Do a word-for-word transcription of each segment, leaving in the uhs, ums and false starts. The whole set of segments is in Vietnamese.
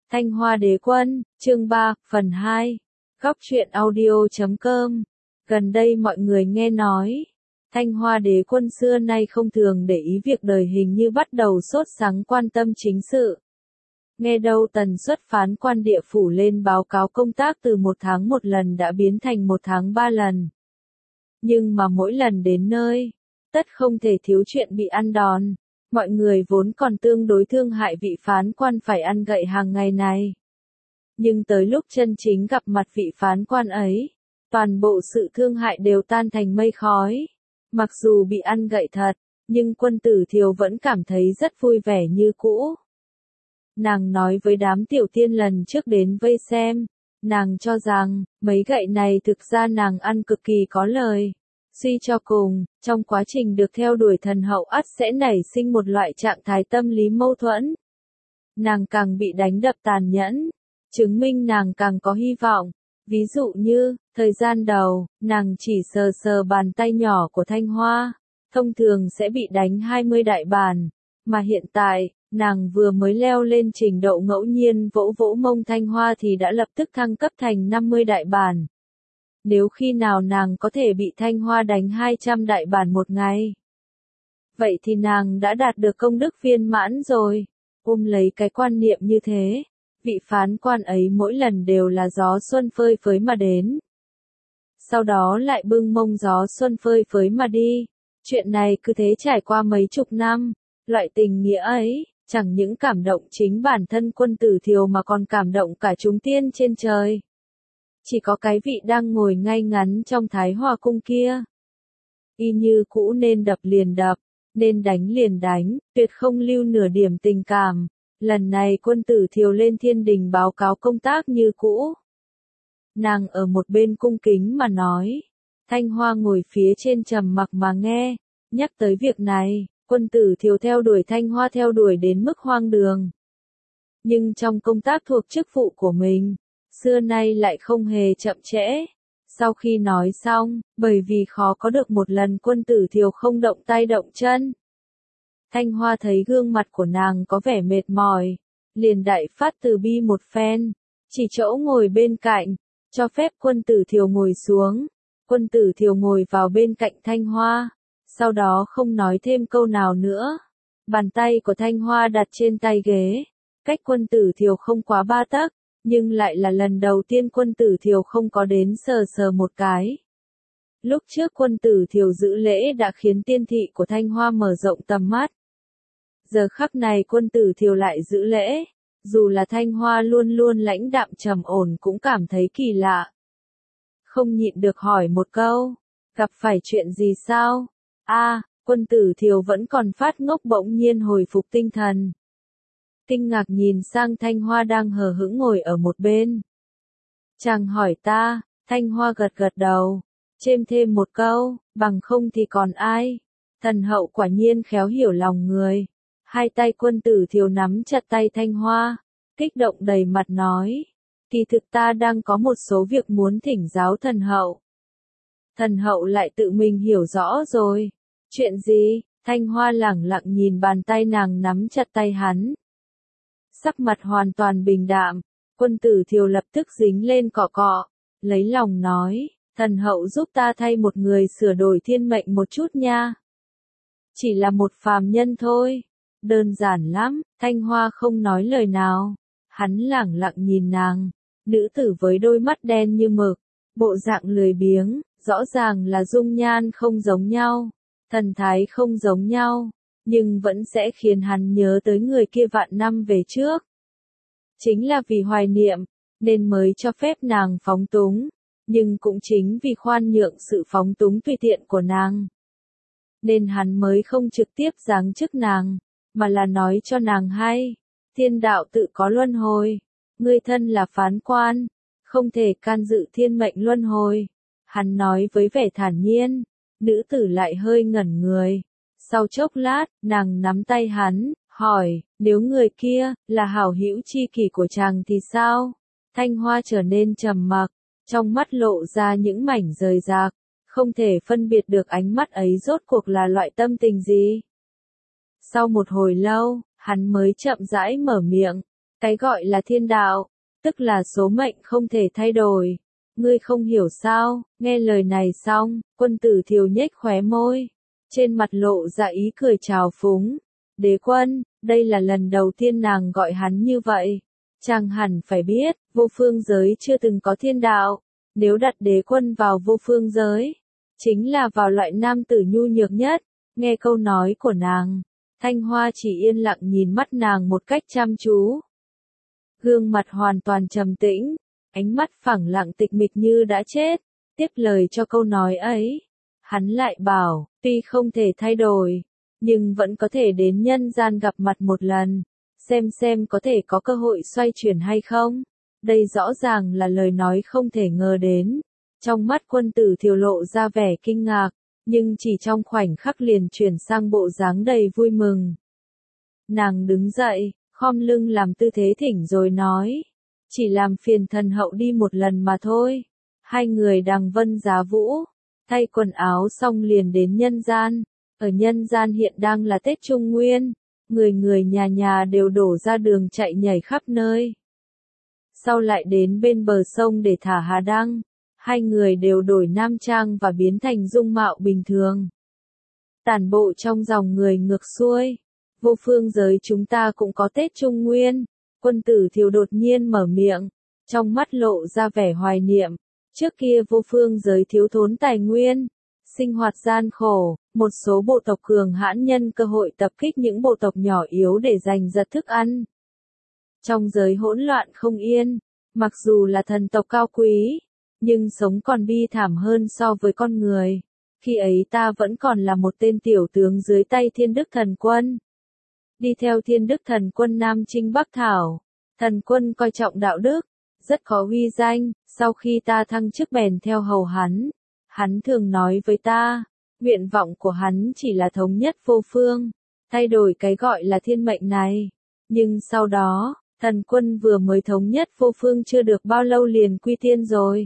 Thanh Hoa Đế Quân, chương ba, phần hai. Góc truyện audio chấm com. Gần đây mọi người nghe nói, Thanh Hoa Đế Quân xưa nay không thường để ý việc đời hình như bắt đầu sốt sắng quan tâm chính sự. Nghe đâu tần suất phán quan địa phủ lên báo cáo công tác từ một tháng một lần đã biến thành một tháng ba lần. Nhưng mà mỗi lần đến nơi, tất không thể thiếu chuyện bị ăn đòn. Mọi người vốn còn tương đối thương hại vị phán quan phải ăn gậy hàng ngày này. Nhưng tới lúc chân chính gặp mặt vị phán quan ấy, toàn bộ sự thương hại đều tan thành mây khói. Mặc dù bị ăn gậy thật, nhưng Quân Tử Thiều vẫn cảm thấy rất vui vẻ như cũ. Nàng nói với đám tiểu tiên lần trước đến vây xem, nàng cho rằng, mấy gậy này thực ra nàng ăn cực kỳ có lời. Suy cho cùng, trong quá trình được theo đuổi thần hậu ắt sẽ nảy sinh một loại trạng thái tâm lý mâu thuẫn. Nàng càng bị đánh đập tàn nhẫn, chứng minh nàng càng có hy vọng. Ví dụ như, thời gian đầu, nàng chỉ sờ sờ bàn tay nhỏ của Thanh Hoa, thông thường sẽ bị đánh hai mươi đại bản, mà hiện tại, nàng vừa mới leo lên trình độ ngẫu nhiên vỗ vỗ mông Thanh Hoa thì đã lập tức thăng cấp thành năm mươi đại bản. Nếu khi nào nàng có thể bị Thanh Hoa đánh hai trăm đại bản một ngày, vậy thì nàng đã đạt được công đức viên mãn rồi. Ôm lấy cái quan niệm như thế, vị phán quan ấy mỗi lần đều là gió xuân phơi phới mà đến. Sau đó lại bưng mông gió xuân phơi phới mà đi. Chuyện này cứ thế trải qua mấy chục năm, loại tình nghĩa ấy, chẳng những cảm động chính bản thân Quân Tử Thiều mà còn cảm động cả chúng tiên trên trời. Chỉ có cái vị đang ngồi ngay ngắn trong Thái Hòa cung kia, y như cũ nên đập liền đập, nên đánh liền đánh, tuyệt không lưu nửa điểm tình cảm. Lần này Quân Tử Thiều lên thiên đình báo cáo công tác như cũ. Nàng ở một bên cung kính mà nói, Thanh Hoa ngồi phía trên trầm mặc mà nghe. Nhắc tới việc này, Quân Tử Thiều theo đuổi Thanh Hoa theo đuổi đến mức hoang đường. Nhưng trong công tác thuộc chức vụ của mình, xưa nay lại không hề chậm trễ. Sau khi nói xong, bởi vì khó có được một lần Quân Tử Thiều không động tay động chân. Thanh Hoa thấy gương mặt của nàng có vẻ mệt mỏi, liền đại phát từ bi một phen, chỉ chỗ ngồi bên cạnh, cho phép Quân Tử Thiều ngồi xuống. Quân Tử Thiều ngồi vào bên cạnh Thanh Hoa, sau đó không nói thêm câu nào nữa. Bàn tay của Thanh Hoa đặt trên tay ghế, cách Quân Tử Thiều không quá ba tấc, nhưng lại là lần đầu tiên Quân Tử Thiều không có đến sờ sờ một cái. Lúc trước Quân Tử Thiều giữ lễ đã khiến tiên thị của Thanh Hoa mở rộng tầm mắt. Giờ khắc này Quân Tử Thiều lại giữ lễ, dù là Thanh Hoa luôn luôn lãnh đạm trầm ổn cũng cảm thấy kỳ lạ. Không nhịn được hỏi một câu, gặp phải chuyện gì sao? A, à, Quân Tử Thiều vẫn còn phát ngốc bỗng nhiên hồi phục tinh thần. Kinh ngạc nhìn sang Thanh Hoa đang hờ hững ngồi ở một bên. Chàng hỏi ta, Thanh Hoa gật gật đầu, chêm thêm một câu, bằng không thì còn ai. Thần hậu quả nhiên khéo hiểu lòng người. Hai tay Quân Tử Thiều nắm chặt tay Thanh Hoa, kích động đầy mặt nói, kỳ thực ta đang có một số việc muốn thỉnh giáo thần hậu. Thần hậu lại tự mình hiểu rõ rồi. Chuyện gì? Thanh Hoa lẳng lặng nhìn bàn tay nàng nắm chặt tay hắn. Sắc mặt hoàn toàn bình đạm, Quân Tử Thiều lập tức dính lên cọ cọ, lấy lòng nói, thần hậu giúp ta thay một người sửa đổi thiên mệnh một chút nha. Chỉ là một phàm nhân thôi, đơn giản lắm. Thanh Hoa không nói lời nào, hắn lẳng lặng nhìn nàng, nữ tử với đôi mắt đen như mực, bộ dạng lười biếng, rõ ràng là dung nhan không giống nhau, thần thái không giống nhau, nhưng vẫn sẽ khiến hắn nhớ tới người kia vạn năm về trước. Chính là vì hoài niệm, nên mới cho phép nàng phóng túng, nhưng cũng chính vì khoan nhượng sự phóng túng tùy tiện của nàng, nên hắn mới không trực tiếp giáng chức nàng, mà là nói cho nàng hay, thiên đạo tự có luân hồi, ngươi thân là phán quan, không thể can dự thiên mệnh luân hồi. Hắn nói với vẻ thản nhiên, nữ tử lại hơi ngẩn người. Sau chốc lát, nàng nắm tay hắn, hỏi, nếu người kia, là hảo hữu chi kỷ của chàng thì sao? Thanh Hoa trở nên trầm mặc, trong mắt lộ ra những mảnh rời rạc, không thể phân biệt được ánh mắt ấy rốt cuộc là loại tâm tình gì. Sau một hồi lâu, hắn mới chậm rãi mở miệng, Cái gọi là thiên đạo, tức là số mệnh không thể thay đổi. Ngươi không hiểu sao? Nghe lời này xong, Quân Tử Thiều nhếch khóe môi, trên mặt lộ ra ý cười trào phúng. Đế Quân, đây là lần đầu tiên nàng gọi hắn như vậy. Chàng hẳn phải biết, vô phương giới chưa từng có thiên đạo. Nếu đặt Đế Quân vào vô phương giới, chính là vào loại nam tử nhu nhược nhất. Nghe câu nói của nàng, Thanh Hoa chỉ yên lặng nhìn mắt nàng một cách chăm chú. Gương mặt hoàn toàn trầm tĩnh, ánh mắt phẳng lặng tịch mịch như đã chết. Tiếp lời cho câu nói ấy, hắn lại bảo, tuy không thể thay đổi, nhưng vẫn có thể đến nhân gian gặp mặt một lần, xem xem có thể có cơ hội xoay chuyển hay không. Đây rõ ràng là lời nói không thể ngờ đến. Trong mắt Quân Tử Thiều lộ ra vẻ kinh ngạc, nhưng chỉ trong khoảnh khắc liền chuyển sang bộ dáng đầy vui mừng. Nàng đứng dậy, khom lưng làm tư thế thỉnh rồi nói, chỉ làm phiền thần hậu đi một lần mà thôi. Hai người đằng vân giá vũ, thay quần áo xong liền đến nhân gian. Ở nhân gian hiện đang là Tết Trung Nguyên, người người nhà nhà đều đổ ra đường chạy nhảy khắp nơi. Sau lại đến bên bờ sông để thả hà đăng, hai người đều đổi nam trang và biến thành dung mạo bình thường. Tản bộ trong dòng người ngược xuôi, vô phương giới chúng ta cũng có Tết Trung Nguyên. Quân Tử Thiều đột nhiên mở miệng, trong mắt lộ ra vẻ hoài niệm. Trước kia vô phương giới thiếu thốn tài nguyên, sinh hoạt gian khổ, một số bộ tộc cường hãn nhân cơ hội tập kích những bộ tộc nhỏ yếu để giành giật thức ăn. Trong giới hỗn loạn không yên, mặc dù là thần tộc cao quý, nhưng sống còn bi thảm hơn so với con người. Khi ấy ta vẫn còn là một tên tiểu tướng dưới tay Thiên Đức Thần Quân. Đi theo Thiên Đức Thần Quân Nam Chinh Bắc Thảo, thần quân coi trọng đạo đức, rất có uy danh. Sau khi ta thăng chức bèn theo hầu hắn. Hắn thường nói với ta, nguyện vọng của hắn chỉ là thống nhất vô phương, thay đổi cái gọi là thiên mệnh này. Nhưng sau đó, thần quân vừa mới thống nhất vô phương chưa được bao lâu liền quy tiên rồi.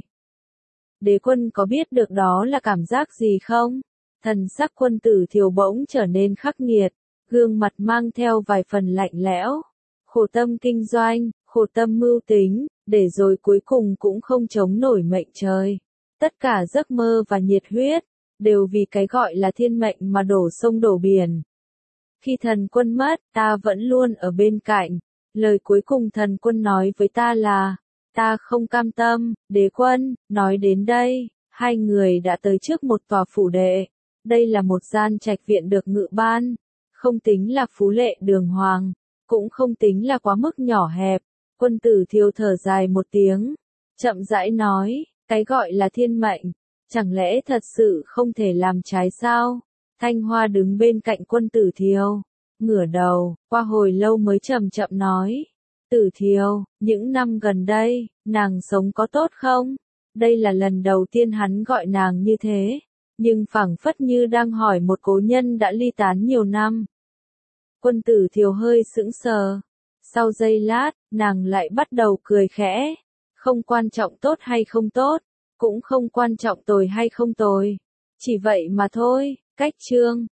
Đế Quân có biết được đó là cảm giác gì không? Thần sắc Quân Tử Thiều bỗng trở nên khắc nghiệt, gương mặt mang theo vài phần lạnh lẽo. Khổ tâm kinh doanh, khổ tâm mưu tính, để rồi cuối cùng cũng không chống nổi mệnh trời. Tất cả giấc mơ và nhiệt huyết, đều vì cái gọi là thiên mệnh mà đổ sông đổ biển. Khi thần quân mất, ta vẫn luôn ở bên cạnh. Lời cuối cùng thần quân nói với ta là, ta không cam tâm. Đế Quân, nói đến đây, hai người đã tới trước một tòa phủ đệ. Đây là một gian trạch viện được ngự ban, không tính là phú lệ đường hoàng, cũng không tính là quá mức nhỏ hẹp. Quân Tử Thiều thở dài một tiếng, chậm rãi nói, cái gọi là thiên mệnh, chẳng lẽ thật sự không thể làm trái sao? Thanh Hoa đứng bên cạnh Quân Tử Thiều, ngửa đầu, qua hồi lâu mới chậm chậm nói, Tử Thiều, những năm gần đây, nàng sống có tốt không? Đây là lần đầu tiên hắn gọi nàng như thế, nhưng phảng phất như đang hỏi một cố nhân đã ly tán nhiều năm. Quân Tử Thiều hơi sững sờ, sau giây lát, nàng lại bắt đầu cười khẽ, không quan trọng tốt hay không tốt, cũng không quan trọng tồi hay không tồi, chỉ vậy mà thôi. Cách chương